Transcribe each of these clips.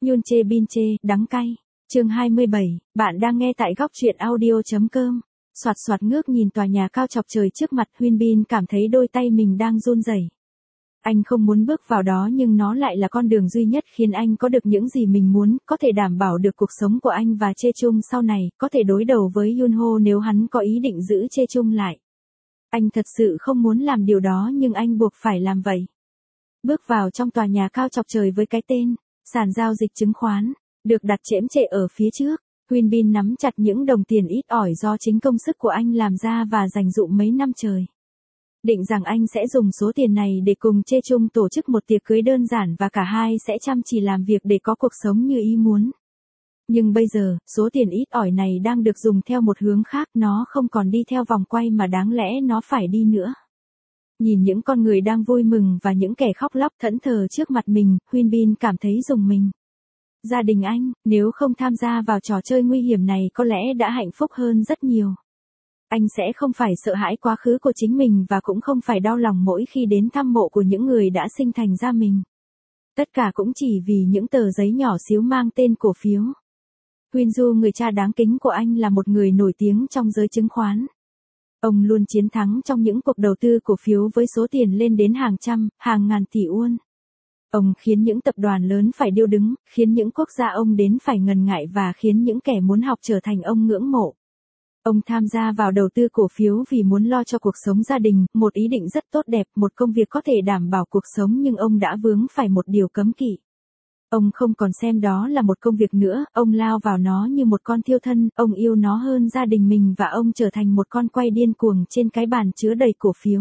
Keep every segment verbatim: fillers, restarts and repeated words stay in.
Yun chê bin chê, đắng cay. Chương hai mươi bảy, bạn đang nghe tại góc truyện audio chấm com. Soạt soạt ngước nhìn tòa nhà cao chọc trời trước mặt, Hyun Bin cảm thấy đôi tay mình đang run rẩy. Anh không muốn bước vào đó nhưng nó lại là con đường duy nhất khiến anh có được những gì mình muốn, có thể đảm bảo được cuộc sống của anh và Chae Chung sau này, có thể đối đầu với Yoon Ho nếu hắn có ý định giữ Chae Chung lại. Anh thật sự không muốn làm điều đó nhưng anh buộc phải làm vậy. Bước vào trong tòa nhà cao chọc trời với cái tên, sàn giao dịch chứng khoán, được đặt chễm chệ ở phía trước. Hyun Bin nắm chặt những đồng tiền ít ỏi do chính công sức của anh làm ra và dành dụm mấy năm trời. Định rằng anh sẽ dùng số tiền này để cùng Chae Chung tổ chức một tiệc cưới đơn giản và cả hai sẽ chăm chỉ làm việc để có cuộc sống như ý muốn. Nhưng bây giờ, số tiền ít ỏi này đang được dùng theo một hướng khác, nó không còn đi theo vòng quay mà đáng lẽ nó phải đi nữa. Nhìn những con người đang vui mừng và những kẻ khóc lóc thẫn thờ trước mặt mình, Hyun Bin cảm thấy rùng mình. Gia đình anh, nếu không tham gia vào trò chơi nguy hiểm này có lẽ đã hạnh phúc hơn rất nhiều. Anh sẽ không phải sợ hãi quá khứ của chính mình và cũng không phải đau lòng mỗi khi đến thăm mộ của những người đã sinh thành ra mình. Tất cả cũng chỉ vì những tờ giấy nhỏ xíu mang tên cổ phiếu. Hyun Du, người cha đáng kính của anh, là một người nổi tiếng trong giới chứng khoán. Ông luôn chiến thắng trong những cuộc đầu tư cổ phiếu với số tiền lên đến hàng trăm, hàng ngàn tỷ won. Ông khiến những tập đoàn lớn phải điêu đứng, khiến những quốc gia ông đến phải ngần ngại và khiến những kẻ muốn học trở thành ông ngưỡng mộ. Ông tham gia vào đầu tư cổ phiếu vì muốn lo cho cuộc sống gia đình, một ý định rất tốt đẹp, một công việc có thể đảm bảo cuộc sống, nhưng ông đã vướng phải một điều cấm kỵ. Ông không còn xem đó là một công việc nữa, ông lao vào nó như một con thiêu thân, ông yêu nó hơn gia đình mình và ông trở thành một con quay điên cuồng trên cái bàn chứa đầy cổ phiếu.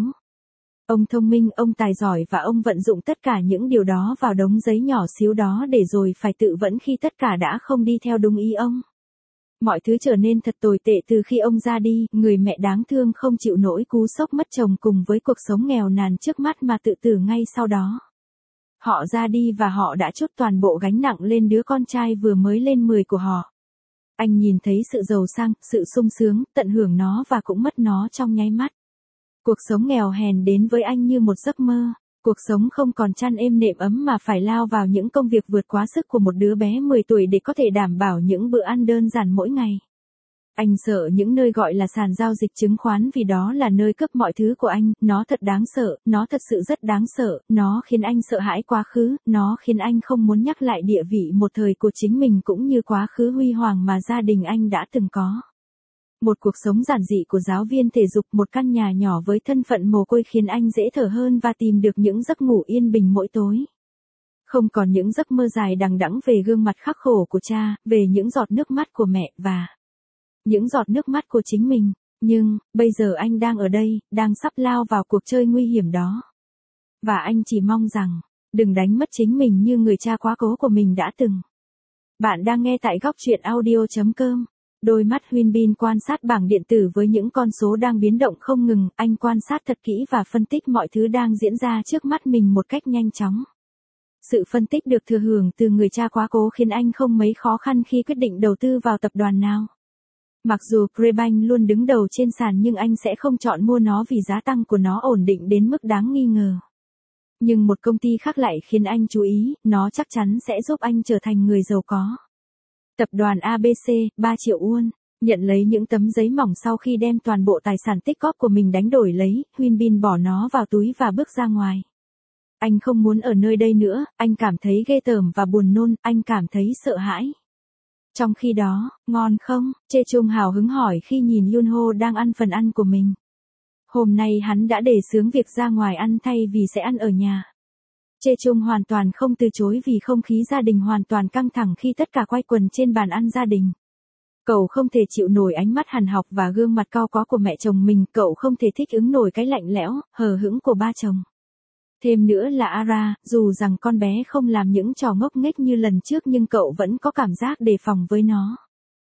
Ông thông minh, ông tài giỏi và ông vận dụng tất cả những điều đó vào đống giấy nhỏ xíu đó để rồi phải tự vẫn khi tất cả đã không đi theo đúng ý ông. Mọi thứ trở nên thật tồi tệ từ khi ông ra đi, người mẹ đáng thương không chịu nổi cú sốc mất chồng cùng với cuộc sống nghèo nàn trước mắt mà tự tử ngay sau đó. Họ ra đi và họ đã trút toàn bộ gánh nặng lên đứa con trai vừa mới lên mười của họ. Anh nhìn thấy sự giàu sang, sự sung sướng, tận hưởng nó và cũng mất nó trong nháy mắt. Cuộc sống nghèo hèn đến với anh như một giấc mơ. Cuộc sống không còn chăn êm nệm ấm mà phải lao vào những công việc vượt quá sức của một đứa bé mười tuổi để có thể đảm bảo những bữa ăn đơn giản mỗi ngày. Anh sợ những nơi gọi là sàn giao dịch chứng khoán vì đó là nơi cướp mọi thứ của anh, nó thật đáng sợ, nó thật sự rất đáng sợ, nó khiến anh sợ hãi quá khứ, nó khiến anh không muốn nhắc lại địa vị một thời của chính mình cũng như quá khứ huy hoàng mà gia đình anh đã từng có. Một cuộc sống giản dị của giáo viên thể dục, một căn nhà nhỏ với thân phận mồ côi khiến anh dễ thở hơn và tìm được những giấc ngủ yên bình mỗi tối. Không còn những giấc mơ dài đằng đẵng về gương mặt khắc khổ của cha, về những giọt nước mắt của mẹ và những giọt nước mắt của chính mình. Nhưng, bây giờ anh đang ở đây, đang sắp lao vào cuộc chơi nguy hiểm đó. Và anh chỉ mong rằng, đừng đánh mất chính mình như người cha quá cố của mình đã từng. Bạn đang nghe tại góc truyện audio chấm com. Đôi mắt Hyun Bin quan sát bảng điện tử với những con số đang biến động không ngừng, anh quan sát thật kỹ và phân tích mọi thứ đang diễn ra trước mắt mình một cách nhanh chóng. Sự phân tích được thừa hưởng từ người cha quá cố khiến anh không mấy khó khăn khi quyết định đầu tư vào tập đoàn nào. Mặc dù Prebank luôn đứng đầu trên sàn nhưng anh sẽ không chọn mua nó vì giá tăng của nó ổn định đến mức đáng nghi ngờ. Nhưng một công ty khác lại khiến anh chú ý, nó chắc chắn sẽ giúp anh trở thành người giàu có. Tập đoàn a bê xê, ba triệu won, nhận lấy những tấm giấy mỏng sau khi đem toàn bộ tài sản tích góp của mình đánh đổi lấy, Hyun Bin bỏ nó vào túi và bước ra ngoài. Anh không muốn ở nơi đây nữa, anh cảm thấy ghê tởm và buồn nôn, anh cảm thấy sợ hãi. Trong khi đó, ngon không? Chae Chung hào hứng hỏi khi nhìn Yoon Ho đang ăn phần ăn của mình. Hôm nay hắn đã đề xướng việc ra ngoài ăn thay vì sẽ ăn ở nhà. Chae Chung hoàn toàn không từ chối vì không khí gia đình hoàn toàn căng thẳng khi tất cả quay quần trên bàn ăn gia đình. Cậu không thể chịu nổi ánh mắt hằn học và gương mặt cau có của mẹ chồng mình, cậu không thể thích ứng nổi cái lạnh lẽo, hờ hững của ba chồng. Thêm nữa là Ara, dù rằng con bé không làm những trò ngốc nghếch như lần trước nhưng cậu vẫn có cảm giác đề phòng với nó.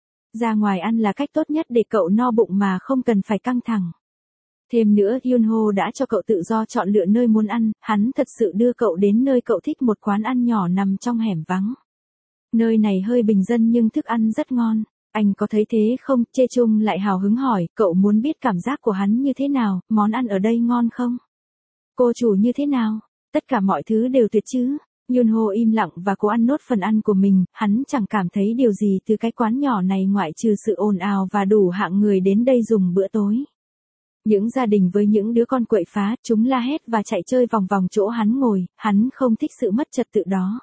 Ra ngoài ăn là cách tốt nhất để cậu no bụng mà không cần phải căng thẳng. Thêm nữa, Yoon Ho đã cho cậu tự do chọn lựa nơi muốn ăn, hắn thật sự đưa cậu đến nơi cậu thích, một quán ăn nhỏ nằm trong hẻm vắng. Nơi này hơi bình dân nhưng thức ăn rất ngon. Anh có thấy thế không? Chae Chung lại hào hứng hỏi, cậu muốn biết cảm giác của hắn như thế nào, món ăn ở đây ngon không? Cô chủ như thế nào? Tất cả mọi thứ đều tuyệt chứ? Yunho im lặng và cố ăn nốt phần ăn của mình, hắn chẳng cảm thấy điều gì từ cái quán nhỏ này ngoại trừ sự ồn ào và đủ hạng người đến đây dùng bữa tối. Những gia đình với những đứa con quậy phá, chúng la hét và chạy chơi vòng vòng chỗ hắn ngồi, hắn không thích sự mất trật tự đó.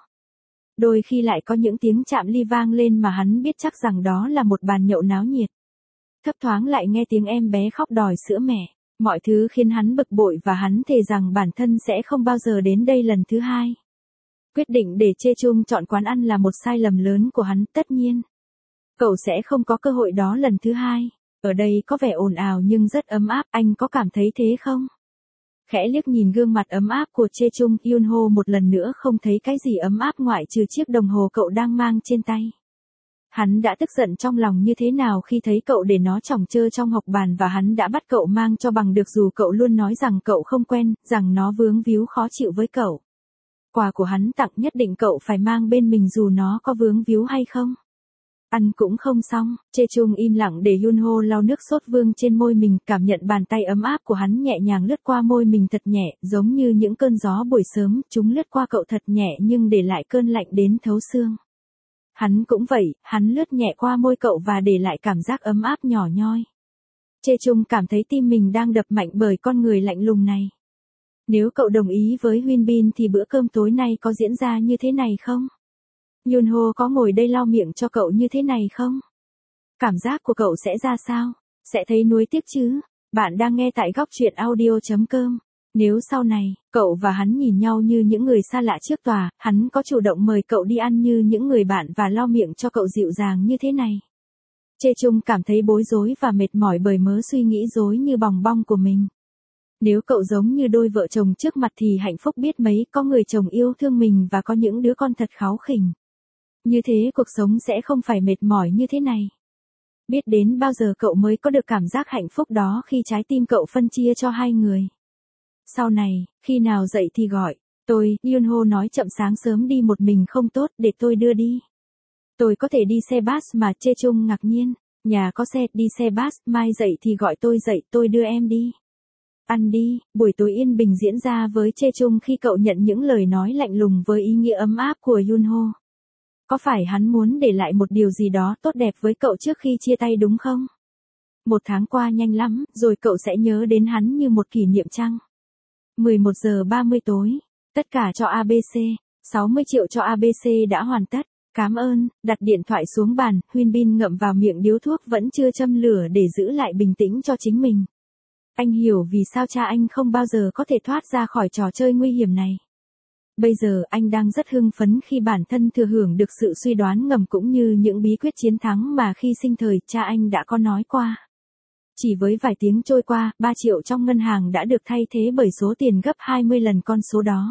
Đôi khi lại có những tiếng chạm ly vang lên mà hắn biết chắc rằng đó là một bàn nhậu náo nhiệt. Thấp thoáng lại nghe tiếng em bé khóc đòi sữa mẹ. Mọi thứ khiến hắn bực bội và hắn thề rằng bản thân sẽ không bao giờ đến đây lần thứ hai. Quyết định để Chê Chung chọn quán ăn là một sai lầm lớn của hắn, tất nhiên. Cậu sẽ không có cơ hội đó lần thứ hai. Ở đây có vẻ ồn ào nhưng rất ấm áp, anh có cảm thấy thế không? Khẽ liếc nhìn gương mặt ấm áp của Chê Chung, Yunho một lần nữa không thấy cái gì ấm áp ngoại trừ chiếc đồng hồ cậu đang mang trên tay. Hắn đã tức giận trong lòng như thế nào khi thấy cậu để nó chỏng chơ trong học bàn và hắn đã bắt cậu mang cho bằng được dù cậu luôn nói rằng cậu không quen, rằng nó vướng víu khó chịu với cậu. Quà của hắn tặng nhất định cậu phải mang bên mình dù nó có vướng víu hay không. Ăn cũng không xong, Chê Chung im lặng để Yunho lau nước sốt vương trên môi mình, cảm nhận bàn tay ấm áp của hắn nhẹ nhàng lướt qua môi mình thật nhẹ, giống như những cơn gió buổi sớm, chúng lướt qua cậu thật nhẹ nhưng để lại cơn lạnh đến thấu xương. Hắn cũng vậy, hắn lướt nhẹ qua môi cậu và để lại cảm giác ấm áp nhỏ nhoi. Chê Chung cảm thấy tim mình đang đập mạnh bởi con người lạnh lùng này. Nếu cậu đồng ý với Huyên Bin thì bữa cơm tối nay có diễn ra như thế này không? Yunho có ngồi đây lau miệng cho cậu như thế này không? Cảm giác của cậu sẽ ra sao? Sẽ thấy nuối tiếc chứ? Bạn đang nghe tại góc truyện audio chấm com. Nếu sau này, cậu và hắn nhìn nhau như những người xa lạ trước tòa, hắn có chủ động mời cậu đi ăn như những người bạn và lau miệng cho cậu dịu dàng như thế này. Chê Chung cảm thấy bối rối và mệt mỏi bởi mớ suy nghĩ rối như bòng bong của mình. Nếu cậu giống như đôi vợ chồng trước mặt thì hạnh phúc biết mấy, có người chồng yêu thương mình và có những đứa con thật kháu khỉnh. Như thế cuộc sống sẽ không phải mệt mỏi như thế này. Biết đến bao giờ cậu mới có được cảm giác hạnh phúc đó khi trái tim cậu phân chia cho hai người. Sau này, khi nào dậy thì gọi, tôi, Yunho nói chậm, sáng sớm đi một mình không tốt, để tôi đưa đi. Tôi có thể đi xe bus mà, Chê Chung ngạc nhiên, nhà có xe, đi xe bus, mai dậy thì gọi tôi dậy, tôi đưa em đi. Ăn đi, buổi tối yên bình diễn ra với Chê Chung khi cậu nhận những lời nói lạnh lùng với ý nghĩa ấm áp của Yunho. Có phải hắn muốn để lại một điều gì đó tốt đẹp với cậu trước khi chia tay đúng không? Một tháng qua nhanh lắm, rồi cậu sẽ nhớ đến hắn như một kỷ niệm chăng? mười một giờ ba mươi tối. Tất cả cho a bê xê. sáu mươi triệu cho a bê xê đã hoàn tất. Cảm ơn. Đặt điện thoại xuống bàn, Huyên Bin ngậm vào miệng điếu thuốc vẫn chưa châm lửa để giữ lại bình tĩnh cho chính mình. Anh hiểu vì sao cha anh không bao giờ có thể thoát ra khỏi trò chơi nguy hiểm này. Bây giờ anh đang rất hưng phấn khi bản thân thừa hưởng được sự suy đoán ngầm cũng như những bí quyết chiến thắng mà khi sinh thời cha anh đã có nói qua. Chỉ với vài tiếng trôi qua, ba triệu trong ngân hàng đã được thay thế bởi số tiền gấp hai mươi lần con số đó.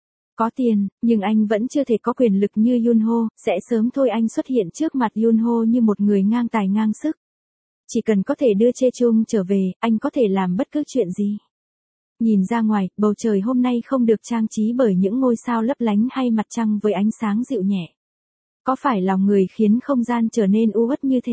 Có tiền, nhưng anh vẫn chưa thể có quyền lực như Yunho, sẽ sớm thôi anh xuất hiện trước mặt Yunho như một người ngang tài ngang sức. Chỉ cần có thể đưa Chê Chung trở về, anh có thể làm bất cứ chuyện gì. Nhìn ra ngoài, bầu trời hôm nay không được trang trí bởi những ngôi sao lấp lánh hay mặt trăng với ánh sáng dịu nhẹ. Có phải lòng người khiến không gian trở nên u uất như thế?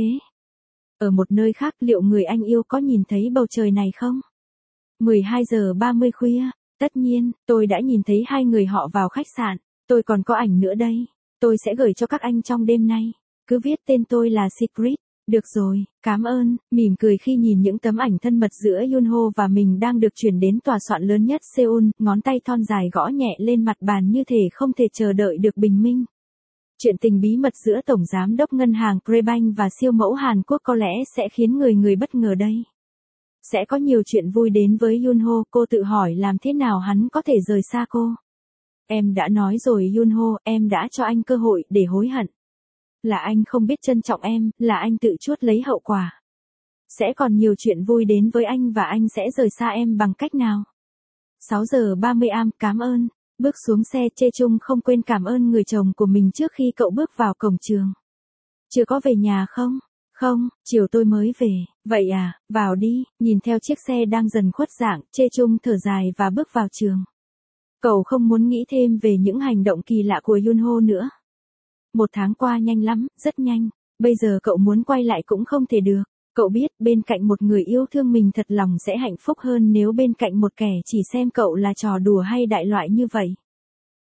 Ở một nơi khác, liệu người anh yêu có nhìn thấy bầu trời này không? mười hai giờ ba mươi khuya, tất nhiên, tôi đã nhìn thấy hai người họ vào khách sạn, tôi còn có ảnh nữa đây. Tôi sẽ gửi cho các anh trong đêm nay. Cứ viết tên tôi là Secret. Được rồi, cảm ơn, mỉm cười khi nhìn những tấm ảnh thân mật giữa Yunho và mình đang được chuyển đến tòa soạn lớn nhất Seoul, ngón tay thon dài gõ nhẹ lên mặt bàn như thể không thể chờ đợi được bình minh. Chuyện tình bí mật giữa Tổng Giám đốc Ngân hàng Prebank và siêu mẫu Hàn Quốc có lẽ sẽ khiến người người bất ngờ đây. Sẽ có nhiều chuyện vui đến với Yunho, cô tự hỏi làm thế nào hắn có thể rời xa cô. Em đã nói rồi Yunho, em đã cho anh cơ hội để hối hận. Là anh không biết trân trọng em, là anh tự chuốc lấy hậu quả. Sẽ còn nhiều chuyện vui đến với anh và anh sẽ rời xa em bằng cách nào? sáu giờ ba mươi am, cảm ơn. Bước xuống xe, Chê Chung không quên cảm ơn người chồng của mình trước khi cậu bước vào cổng trường. Chưa có về nhà không? Không, chiều tôi mới về. Vậy à, vào đi. Nhìn theo chiếc xe đang dần khuất dạng, Chê Chung thở dài và bước vào trường. Cậu không muốn nghĩ thêm về những hành động kỳ lạ của Yunho nữa. Một tháng qua nhanh lắm, rất nhanh. Bây giờ cậu muốn quay lại cũng không thể được. Cậu biết bên cạnh một người yêu thương mình thật lòng sẽ hạnh phúc hơn nếu bên cạnh một kẻ chỉ xem cậu là trò đùa hay đại loại như vậy.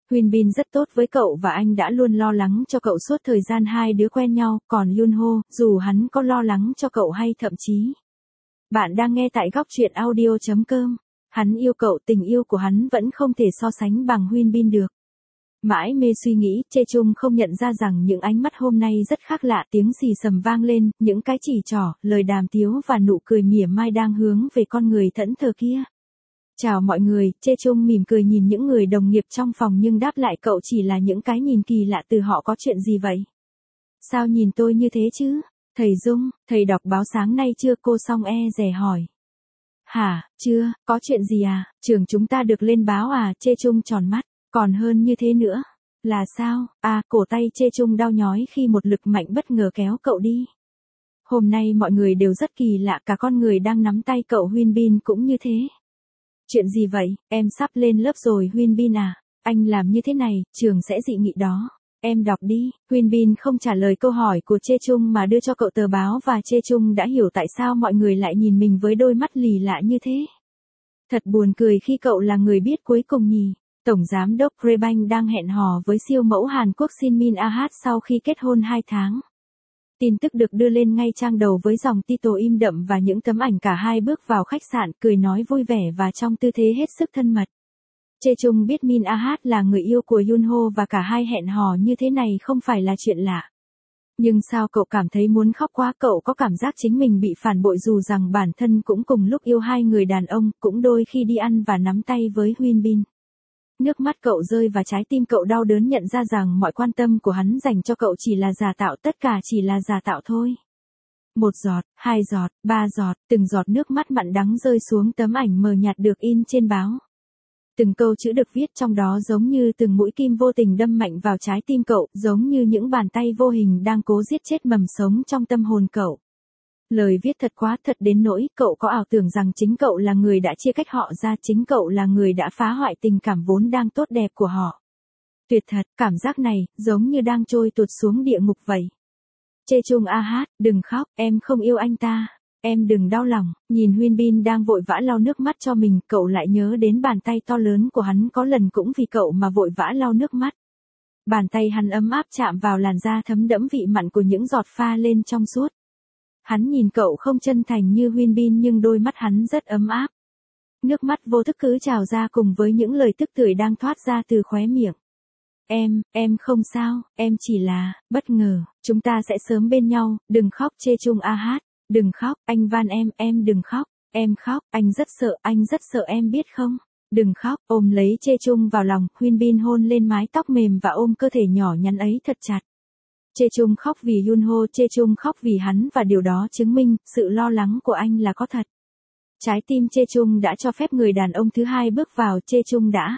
Huyên Bin rất tốt với cậu và anh đã luôn lo lắng cho cậu suốt thời gian hai đứa quen nhau, còn Yunho, dù hắn có lo lắng cho cậu hay thậm chí. Bạn đang nghe tại góc truyện audio chấm com. Hắn yêu cậu, tình yêu của hắn vẫn không thể so sánh bằng Huyên Bin được. Mãi mê suy nghĩ, Chê Chung không nhận ra rằng những ánh mắt hôm nay rất khác lạ, tiếng xì xầm vang lên, những cái chỉ trỏ, lời đàm tiếu và nụ cười mỉa mai đang hướng về con người thẫn thờ kia. Chào mọi người, Chê Chung mỉm cười nhìn những người đồng nghiệp trong phòng nhưng đáp lại cậu chỉ là những cái nhìn kỳ lạ từ họ. Có chuyện gì vậy? Sao nhìn tôi như thế chứ? Thầy Dung, thầy đọc báo sáng nay chưa? Cô Song e dè hỏi. Hả, chưa, có chuyện gì à? Trường chúng ta được lên báo à? Chê Chung tròn mắt. Còn hơn như thế nữa. Là sao? À, cổ tay Chê Chung đau nhói khi một lực mạnh bất ngờ kéo cậu đi. Hôm nay mọi người đều rất kỳ lạ, cả con người đang nắm tay cậu Huyên Bin cũng như thế. Chuyện gì vậy? Em sắp lên lớp rồi Huyên Bin à? Anh làm như thế này, trường sẽ dị nghị đó. Em đọc đi. Huyên Bin không trả lời câu hỏi của Chê Chung mà đưa cho cậu tờ báo và Chê Chung đã hiểu tại sao mọi người lại nhìn mình với đôi mắt lì lạ như thế. Thật buồn cười khi cậu là người biết cuối cùng nhỉ. Tổng giám đốc Rebanh đang hẹn hò với siêu mẫu Hàn Quốc Shin Min Ah sau khi kết hôn hai tháng. Tin tức được đưa lên ngay trang đầu với dòng title im đậm và những tấm ảnh cả hai bước vào khách sạn, cười nói vui vẻ và trong tư thế hết sức thân mật. Chê Chung biết Min Ah là người yêu của Yunho và cả hai hẹn hò như thế này không phải là chuyện lạ. Nhưng sao cậu cảm thấy muốn khóc quá? Cậu có cảm giác chính mình bị phản bội dù rằng bản thân cũng cùng lúc yêu hai người đàn ông, cũng đôi khi đi ăn và nắm tay với Huyên Bin. Nước mắt cậu rơi và trái tim cậu đau đớn nhận ra rằng mọi quan tâm của hắn dành cho cậu chỉ là giả tạo, tất cả chỉ là giả tạo thôi. Một giọt, hai giọt, ba giọt, từng giọt nước mắt mặn đắng rơi xuống tấm ảnh mờ nhạt được in trên báo. Từng câu chữ được viết trong đó giống như từng mũi kim vô tình đâm mạnh vào trái tim cậu, giống như những bàn tay vô hình đang cố giết chết mầm sống trong tâm hồn cậu. Lời viết thật quá, thật đến nỗi cậu có ảo tưởng rằng chính cậu là người đã chia cách họ ra, chính cậu là người đã phá hoại tình cảm vốn đang tốt đẹp của họ. Tuyệt thật, cảm giác này, giống như đang trôi tuột xuống địa ngục vậy. Chê Chung Ah, đừng khóc, em không yêu anh ta. Em đừng đau lòng. Nhìn Huyên Bin đang vội vã lau nước mắt cho mình, cậu lại nhớ đến bàn tay to lớn của hắn có lần cũng vì cậu mà vội vã lau nước mắt. Bàn tay hắn ấm áp chạm vào làn da thấm đẫm vị mặn của những giọt pha lên trong suốt. Hắn nhìn cậu không chân thành như Huyên Bin nhưng đôi mắt hắn rất ấm áp. Nước mắt vô thức cứ trào ra cùng với những lời tức tưởi đang thoát ra từ khóe miệng. Em, em không sao, em chỉ là, bất ngờ, chúng ta sẽ sớm bên nhau, đừng khóc. Chê Chung Ah, đừng khóc, anh van em, em đừng khóc, em khóc, anh rất sợ, anh rất sợ em biết không, đừng khóc. Ôm lấy Chê Chung vào lòng, Huyên Bin hôn lên mái tóc mềm và ôm cơ thể nhỏ nhắn ấy thật chặt. Chê Chung khóc vì Yunho, Chê Chung khóc vì hắn và điều đó chứng minh, sự lo lắng của anh là có thật. Trái tim Chê Chung đã cho phép người đàn ông thứ hai bước vào. Chê Chung đã.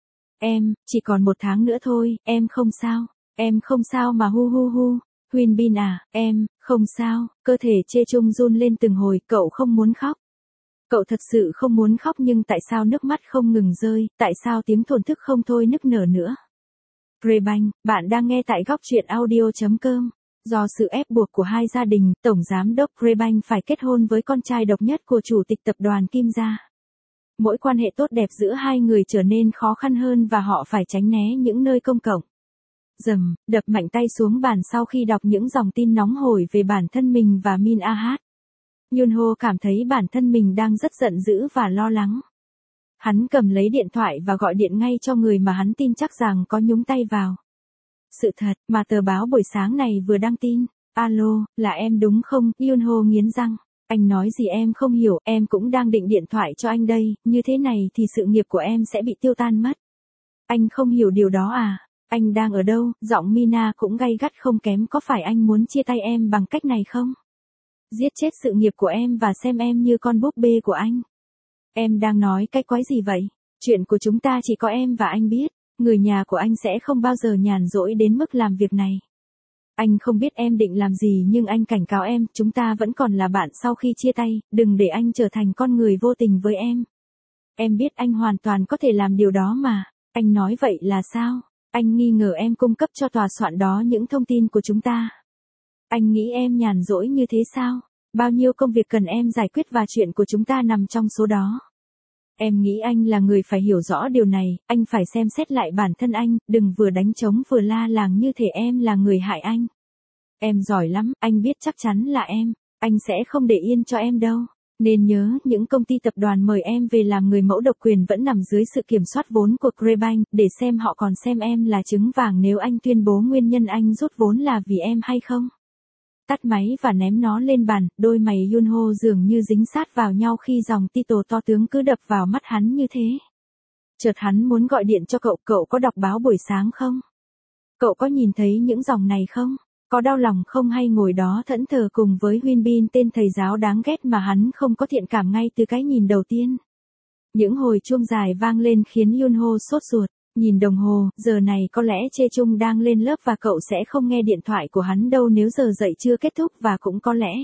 Em, chỉ còn một tháng nữa thôi, em không sao, em không sao mà hu hu hu. Huyên Bin à, em, không sao. Cơ thể Chê Chung run lên từng hồi, cậu không muốn khóc. Cậu thật sự không muốn khóc nhưng tại sao nước mắt không ngừng rơi, tại sao tiếng thổn thức không thôi nức nở nữa. Rebanh, bạn đang nghe tại góc truyện audio chấm com. Do sự ép buộc của hai gia đình, Tổng Giám đốc Rebanh phải kết hôn với con trai độc nhất của Chủ tịch Tập đoàn Kim Gia. Mỗi quan hệ tốt đẹp giữa hai người trở nên khó khăn hơn và họ phải tránh né những nơi công cộng. Dầm, đập mạnh tay xuống bàn sau khi đọc những dòng tin nóng hổi về bản thân mình và Min Ah. Yunho cảm thấy bản thân mình đang rất giận dữ và lo lắng. Hắn cầm lấy điện thoại và gọi điện ngay cho người mà hắn tin chắc rằng có nhúng tay vào. Sự thật mà tờ báo buổi sáng này vừa đăng tin. Alo, là em đúng không? Yunho nghiến răng. Anh nói gì em không hiểu, em cũng đang định điện thoại cho anh đây, như thế này thì sự nghiệp của em sẽ bị tiêu tan mất. Anh không hiểu điều đó à? Anh đang ở đâu? Giọng Mina cũng gay gắt không kém, có phải anh muốn chia tay em bằng cách này không? Giết chết sự nghiệp của em và xem em như con búp bê của anh. Em đang nói cái quái gì vậy? Chuyện của chúng ta chỉ có em và anh biết, người nhà của anh sẽ không bao giờ nhàn rỗi đến mức làm việc này. Anh không biết em định làm gì nhưng anh cảnh cáo em, chúng ta vẫn còn là bạn sau khi chia tay, đừng để anh trở thành con người vô tình với em. Em biết anh hoàn toàn có thể làm điều đó mà. Anh nói vậy là sao? Anh nghi ngờ em cung cấp cho tòa soạn đó những thông tin của chúng ta. Anh nghĩ em nhàn rỗi như thế sao? Bao nhiêu công việc cần em giải quyết và chuyện của chúng ta nằm trong số đó. Em nghĩ anh là người phải hiểu rõ điều này, anh phải xem xét lại bản thân anh, đừng vừa đánh trống vừa la làng như thể em là người hại anh. Em giỏi lắm, anh biết chắc chắn là em, anh sẽ không để yên cho em đâu. Nên nhớ, những công ty tập đoàn mời em về làm người mẫu độc quyền vẫn nằm dưới sự kiểm soát vốn của Crebank, để xem họ còn xem em là trứng vàng nếu anh tuyên bố nguyên nhân anh rút vốn là vì em hay không. Tắt máy và ném nó lên bàn, đôi mày Yunho dường như dính sát vào nhau khi dòng title to tướng cứ đập vào mắt hắn như thế. Chợt hắn muốn gọi điện cho cậu, cậu có đọc báo buổi sáng không? Cậu có nhìn thấy những dòng này không? Có đau lòng không hay ngồi đó thẫn thờ cùng với Huyên Bin, tên thầy giáo đáng ghét mà hắn không có thiện cảm ngay từ cái nhìn đầu tiên. Những hồi chuông dài vang lên khiến Yunho sốt ruột, nhìn đồng hồ, giờ này có lẽ Chê Chung đang lên lớp và cậu sẽ không nghe điện thoại của hắn đâu nếu giờ dậy chưa kết thúc, và cũng có lẽ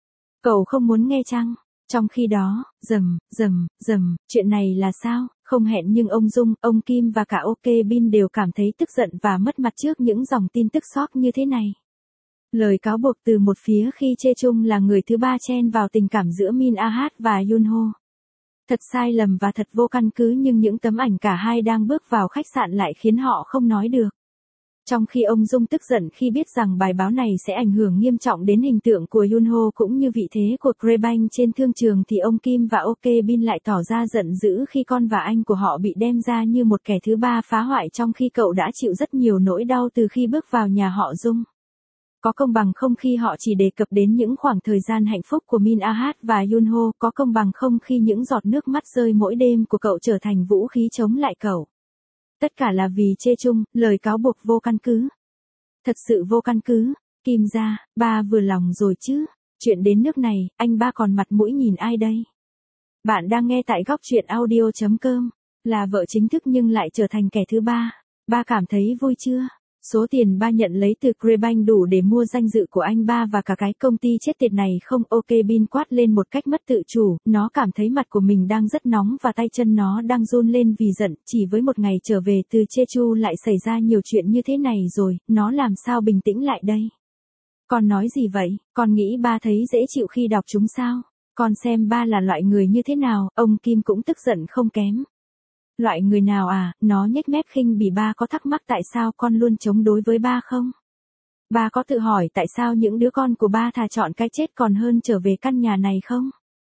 cậu không muốn nghe chăng? Trong khi đó, rầm, rầm, rầm, chuyện này là sao? Không hẹn nhưng ông Dung, ông Kim và cả OK Bin đều cảm thấy tức giận và mất mặt trước những dòng tin tức sóc như thế này. Lời cáo buộc từ một phía khi Chê Chung là người thứ ba chen vào tình cảm giữa Min Ah và Yunho. Thật sai lầm và thật vô căn cứ, nhưng những tấm ảnh cả hai đang bước vào khách sạn lại khiến họ không nói được. Trong khi ông Dung tức giận khi biết rằng bài báo này sẽ ảnh hưởng nghiêm trọng đến hình tượng của Yunho cũng như vị thế của Crebank trên thương trường, thì ông Kim và OK Bin lại tỏ ra giận dữ khi con và anh của họ bị đem ra như một kẻ thứ ba phá hoại, trong khi cậu đã chịu rất nhiều nỗi đau từ khi bước vào nhà họ Dung. Có công bằng không khi họ chỉ đề cập đến những khoảng thời gian hạnh phúc của Min Ah và Yunho? Có công bằng không khi những giọt nước mắt rơi mỗi đêm của cậu trở thành vũ khí chống lại cậu? Tất cả là vì Chê Chung, lời cáo buộc vô căn cứ. Thật sự vô căn cứ. Kim ra, ba vừa lòng rồi chứ. Chuyện đến nước này, anh ba còn mặt mũi nhìn ai đây? Bạn đang nghe tại góc truyện audio chấm com. Là vợ chính thức nhưng lại trở thành kẻ thứ ba. Ba cảm thấy vui chưa? Số tiền ba nhận lấy từ Crebank đủ để mua danh dự của anh ba và cả cái công ty chết tiệt này không? OK Bin quát lên một cách mất tự chủ, nó cảm thấy mặt của mình đang rất nóng và tay chân nó đang run lên vì giận. Chỉ với một ngày trở về từ Jeju lại xảy ra nhiều chuyện như thế này rồi, nó làm sao bình tĩnh lại đây? Con nói gì vậy? Con nghĩ ba thấy dễ chịu khi đọc chúng sao? Con xem ba là loại người như thế nào? Ông Kim cũng tức giận không kém. Loại người nào à? Nó nhếch mép khinh bỉ. Ba có thắc mắc tại sao con luôn chống đối với ba không? Ba có tự hỏi tại sao những đứa con của ba thà chọn cái chết còn hơn trở về căn nhà này không?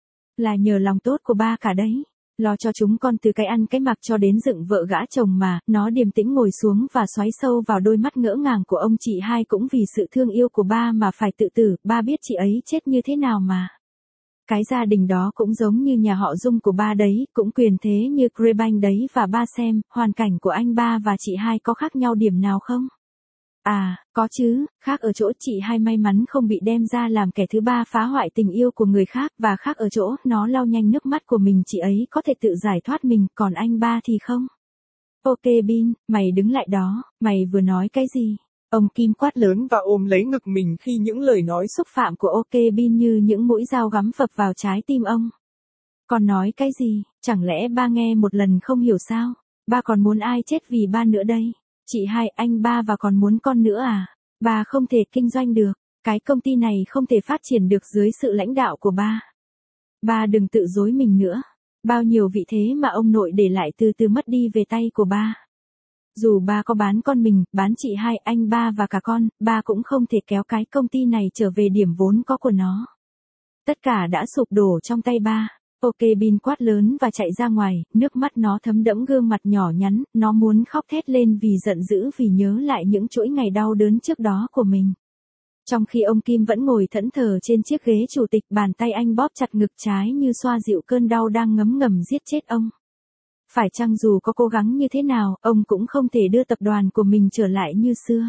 Là nhờ lòng tốt của ba cả đấy. Lo cho chúng con từ cái ăn cái mặc cho đến dựng vợ gã chồng mà. Nó điềm tĩnh ngồi xuống và xoáy sâu vào đôi mắt ngỡ ngàng của ông chị hai. Cũng vì sự thương yêu của ba mà phải tự tử. Ba biết chị ấy chết như thế nào mà. Cái gia đình đó cũng giống như nhà họ Dung của ba đấy, cũng quyền thế như Crebank đấy, và ba xem, hoàn cảnh của anh ba và chị hai có khác nhau điểm nào không? À, có chứ, khác ở chỗ chị hai may mắn không bị đem ra làm kẻ thứ ba phá hoại tình yêu của người khác, và khác ở chỗ nó lau nhanh nước mắt của mình, chị ấy có thể tự giải thoát mình, còn anh ba thì không. OK Bin, mày đứng lại đó, mày vừa nói cái gì? Ông Kim quát lớn và ôm lấy ngực mình khi những lời nói xúc phạm của OK Bin như những mũi dao gắm phập vào trái tim ông. Con nói cái gì? Chẳng lẽ ba nghe một lần không hiểu sao? Ba còn muốn ai chết vì ba nữa đây? Chị hai, anh ba và còn muốn con nữa à? Ba không thể kinh doanh được. Cái công ty này không thể phát triển được dưới sự lãnh đạo của ba. Ba đừng tự dối mình nữa. Bao nhiêu vị thế mà ông nội để lại từ từ mất đi về tay của ba. Dù ba có bán con mình, bán chị hai, anh ba và cả con, ba cũng không thể kéo cái công ty này trở về điểm vốn có của nó. Tất cả đã sụp đổ trong tay ba. OK Bin quát lớn và chạy ra ngoài, nước mắt nó thấm đẫm gương mặt nhỏ nhắn, nó muốn khóc thét lên vì giận dữ vì nhớ lại những chuỗi ngày đau đớn trước đó của mình. Trong khi ông Kim vẫn ngồi thẫn thờ trên chiếc ghế chủ tịch, bàn tay anh bóp chặt ngực trái như xoa dịu cơn đau đang ngấm ngầm giết chết ông. Phải chăng dù có cố gắng như thế nào, ông cũng không thể đưa tập đoàn của mình trở lại như xưa.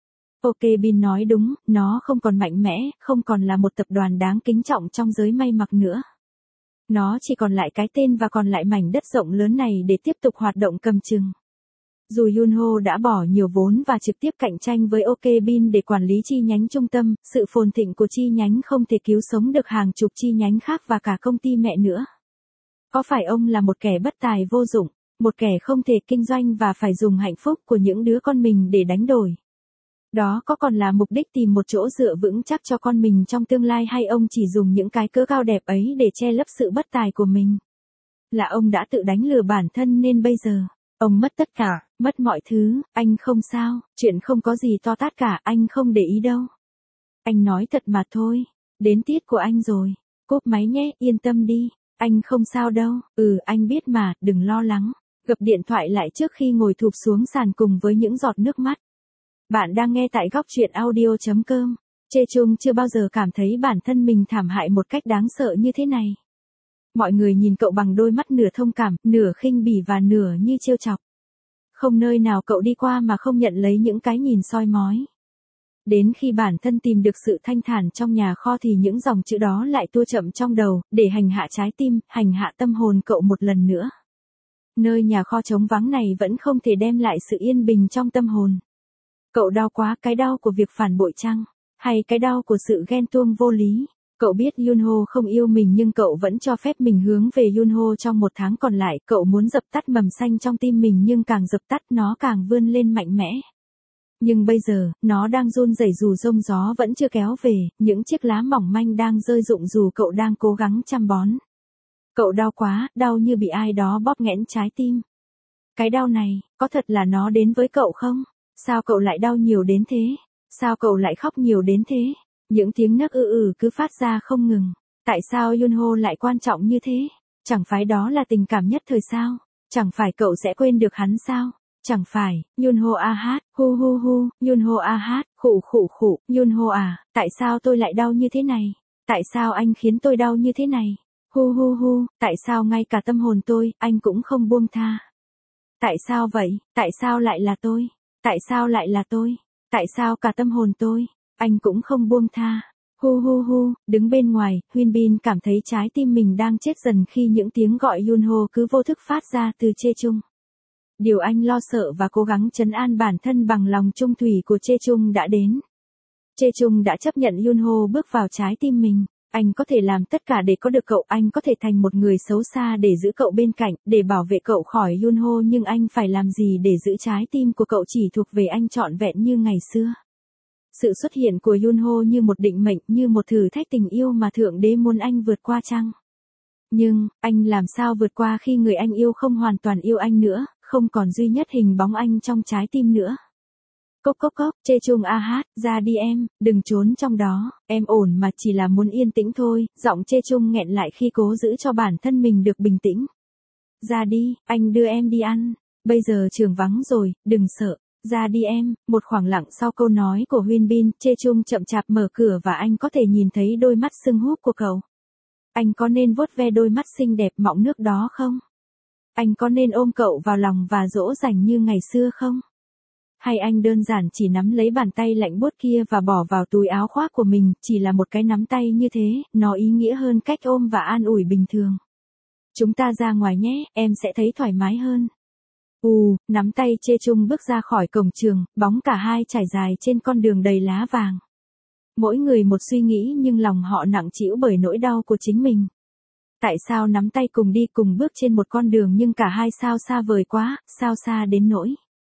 OK Bin nói đúng, nó không còn mạnh mẽ, không còn là một tập đoàn đáng kính trọng trong giới may mặc nữa. Nó chỉ còn lại cái tên và còn lại mảnh đất rộng lớn này để tiếp tục hoạt động cầm chừng. Dù Yunho đã bỏ nhiều vốn và trực tiếp cạnh tranh với OK Bin để quản lý chi nhánh trung tâm, sự phồn thịnh của chi nhánh không thể cứu sống được hàng chục chi nhánh khác và cả công ty mẹ nữa. Có phải ông là một kẻ bất tài vô dụng, một kẻ không thể kinh doanh và phải dùng hạnh phúc của những đứa con mình để đánh đổi? Đó có còn là mục đích tìm một chỗ dựa vững chắc cho con mình trong tương lai, hay ông chỉ dùng những cái cớ cao đẹp ấy để che lấp sự bất tài của mình? Là ông đã tự đánh lừa bản thân nên bây giờ, ông mất tất cả, mất mọi thứ, anh không sao, chuyện không có gì to tát cả, anh không để ý đâu. Anh nói thật mà thôi, đến tiết của anh rồi, cúp máy nhé, yên tâm đi, anh không sao đâu, ừ anh biết mà, đừng lo lắng. Gập điện thoại lại trước khi ngồi thụp xuống sàn cùng với những giọt nước mắt. Bạn đang nghe tại góc truyện audio.com. Chê Chung chưa bao giờ cảm thấy bản thân mình thảm hại một cách đáng sợ như thế này. Mọi người nhìn cậu bằng đôi mắt nửa thông cảm, nửa khinh bỉ và nửa như trêu chọc. Không nơi nào cậu đi qua mà không nhận lấy những cái nhìn soi mói. Đến khi bản thân tìm được sự thanh thản trong nhà kho thì những dòng chữ đó lại tua chậm trong đầu, để hành hạ trái tim, hành hạ tâm hồn cậu một lần nữa. Nơi nhà kho trống vắng này vẫn không thể đem lại sự yên bình trong tâm hồn. Cậu đau quá, cái đau của việc phản bội chăng? Hay cái đau của sự ghen tuông vô lý? Cậu biết Yunho không yêu mình nhưng cậu vẫn cho phép mình hướng về Yunho trong một tháng còn lại. Cậu muốn dập tắt mầm xanh trong tim mình nhưng càng dập tắt nó càng vươn lên mạnh mẽ. Nhưng bây giờ, nó đang run rẩy dù rông gió vẫn chưa kéo về, những chiếc lá mỏng manh đang rơi rụng dù cậu đang cố gắng chăm bón. Cậu đau quá, đau như bị ai đó bóp nghẽn trái tim. Cái đau này, có thật là nó đến với cậu không? Sao cậu lại đau nhiều đến thế? Sao cậu lại khóc nhiều đến thế? Những tiếng nấc ư ử cứ phát ra không ngừng. Tại sao Yunho lại quan trọng như thế? Chẳng phải đó là tình cảm nhất thời sao? Chẳng phải cậu sẽ quên được hắn sao? Chẳng phải, Yunho a hát, hu hu hu, Yunho a hát, khụ khụ khụ, Yunho à, tại sao tôi lại đau như thế này? Tại sao anh khiến tôi đau như thế này? Hu hu hu, tại sao ngay cả tâm hồn tôi, anh cũng không buông tha? Tại sao vậy? Tại sao lại là tôi? Tại sao lại là tôi? Tại sao cả tâm hồn tôi, anh cũng không buông tha? Hu hu hu, đứng bên ngoài, Huyên Bin cảm thấy trái tim mình đang chết dần khi những tiếng gọi Yunho cứ vô thức phát ra từ Chê Chung. Điều anh lo sợ và cố gắng trấn an bản thân bằng lòng trung thủy của Chê Chung đã đến. Chê Chung đã chấp nhận Yunho bước vào trái tim mình. Anh có thể làm tất cả để có được cậu, anh có thể thành một người xấu xa để giữ cậu bên cạnh, để bảo vệ cậu khỏi Yunho, nhưng anh phải làm gì để giữ trái tim của cậu chỉ thuộc về anh trọn vẹn như ngày xưa? Sự xuất hiện của Yunho như một định mệnh, như một thử thách tình yêu mà Thượng Đế muốn anh vượt qua chăng? Nhưng, anh làm sao vượt qua khi người anh yêu không hoàn toàn yêu anh nữa, không còn duy nhất hình bóng anh trong trái tim nữa? Cốc cốc cốc, Chê Chung a hát, ra đi em, đừng trốn trong đó, em ổn mà, chỉ là muốn yên tĩnh thôi. Giọng Chê Chung nghẹn lại khi cố giữ cho bản thân mình được bình tĩnh. Ra đi, anh đưa em đi ăn, bây giờ trường vắng rồi, đừng sợ, ra đi em. Một khoảng lặng sau câu nói của Huyên Bin, Chê Chung chậm chạp mở cửa và anh có thể nhìn thấy đôi mắt sưng húp của cậu. Anh có nên vuốt ve đôi mắt xinh đẹp mọng nước đó không? Anh có nên ôm cậu vào lòng và dỗ dành như ngày xưa không? Hay anh đơn giản chỉ nắm lấy bàn tay lạnh buốt kia và bỏ vào túi áo khoác của mình, chỉ là một cái nắm tay như thế, nó ý nghĩa hơn cách ôm và an ủi bình thường. Chúng ta ra ngoài nhé, em sẽ thấy thoải mái hơn. Ù, nắm tay Chê Chung bước ra khỏi cổng trường, bóng cả hai trải dài trên con đường đầy lá vàng. Mỗi người một suy nghĩ nhưng lòng họ nặng trĩu bởi nỗi đau của chính mình. Tại sao nắm tay cùng đi cùng bước trên một con đường nhưng cả hai sao xa vời quá, sao xa đến nỗi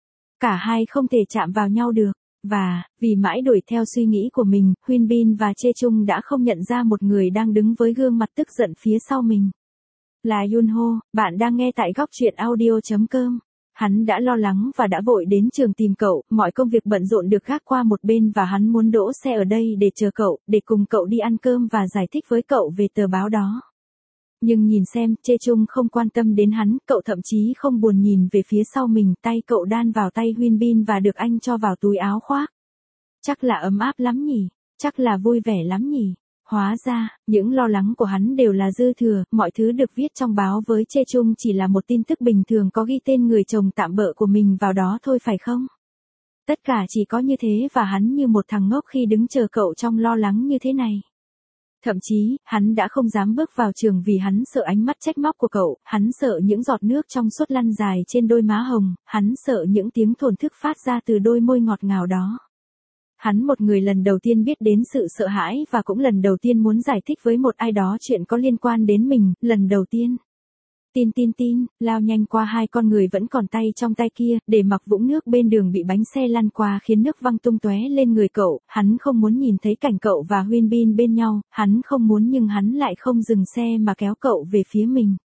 cả hai không thể chạm vào nhau được? Và, vì mãi đuổi theo suy nghĩ của mình, Huyên Bin và Chê Chung đã không nhận ra một người đang đứng với gương mặt tức giận phía sau mình. Là Yunho. Bạn đang nghe tại góc truyện audio.com. Hắn đã lo lắng và đã vội đến trường tìm cậu, mọi công việc bận rộn được gác qua một bên và hắn muốn đỗ xe ở đây để chờ cậu, để cùng cậu đi ăn cơm và giải thích với cậu về tờ báo đó. Nhưng nhìn xem, Chê Chung không quan tâm đến hắn, cậu thậm chí không buồn nhìn về phía sau mình, tay cậu đan vào tay Huyên Bin và được anh cho vào túi áo khoác. Chắc là ấm áp lắm nhỉ, chắc là vui vẻ lắm nhỉ. Hóa ra, những lo lắng của hắn đều là dư thừa, mọi thứ được viết trong báo với Chê Chung chỉ là một tin tức bình thường có ghi tên người chồng tạm bợ của mình vào đó thôi phải không? Tất cả chỉ có như thế và hắn như một thằng ngốc khi đứng chờ cậu trong lo lắng như thế này. Thậm chí, hắn đã không dám bước vào trường vì hắn sợ ánh mắt trách móc của cậu, hắn sợ những giọt nước trong suốt lăn dài trên đôi má hồng, hắn sợ những tiếng thổn thức phát ra từ đôi môi ngọt ngào đó. Hắn một người lần đầu tiên biết đến sự sợ hãi và cũng lần đầu tiên muốn giải thích với một ai đó chuyện có liên quan đến mình, lần đầu tiên. Tin tin tin, lao nhanh qua hai con người vẫn còn tay trong tay kia, để mặc vũng nước bên đường bị bánh xe lăn qua khiến nước văng tung tóe lên người cậu, hắn không muốn nhìn thấy cảnh cậu và Huyên Bin bên nhau, hắn không muốn nhưng hắn lại không dừng xe mà kéo cậu về phía mình.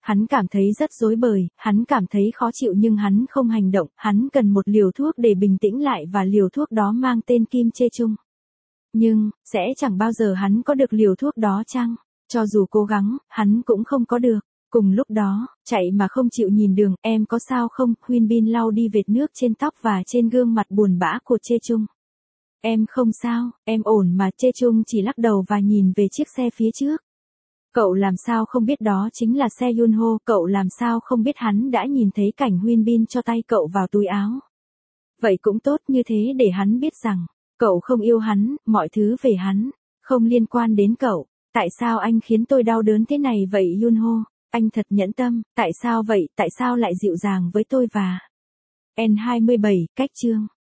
Hắn cảm thấy rất rối bời, hắn cảm thấy khó chịu nhưng hắn không hành động, hắn cần một liều thuốc để bình tĩnh lại và liều thuốc đó mang tên Kim Chê Chung. Nhưng, sẽ chẳng bao giờ hắn có được liều thuốc đó chăng? Cho dù cố gắng, hắn cũng không có được. Cùng lúc đó, chạy mà không chịu nhìn đường, em có sao không? Huyên Bin lau đi vệt nước trên tóc và trên gương mặt buồn bã của Chê Chung. Em không sao, em ổn mà. Chê Chung chỉ lắc đầu và nhìn về chiếc xe phía trước. Cậu làm sao không biết đó chính là xe Yunho, cậu làm sao không biết hắn đã nhìn thấy cảnh Huyên Bin cho tay cậu vào túi áo. Vậy cũng tốt, như thế để hắn biết rằng, cậu không yêu hắn, mọi thứ về hắn, không liên quan đến cậu. Tại sao anh khiến tôi đau đớn thế này vậy Yunho? Anh thật nhẫn tâm, tại sao vậy, tại sao lại dịu dàng với tôi và... N hai mươi bảy, cách chương.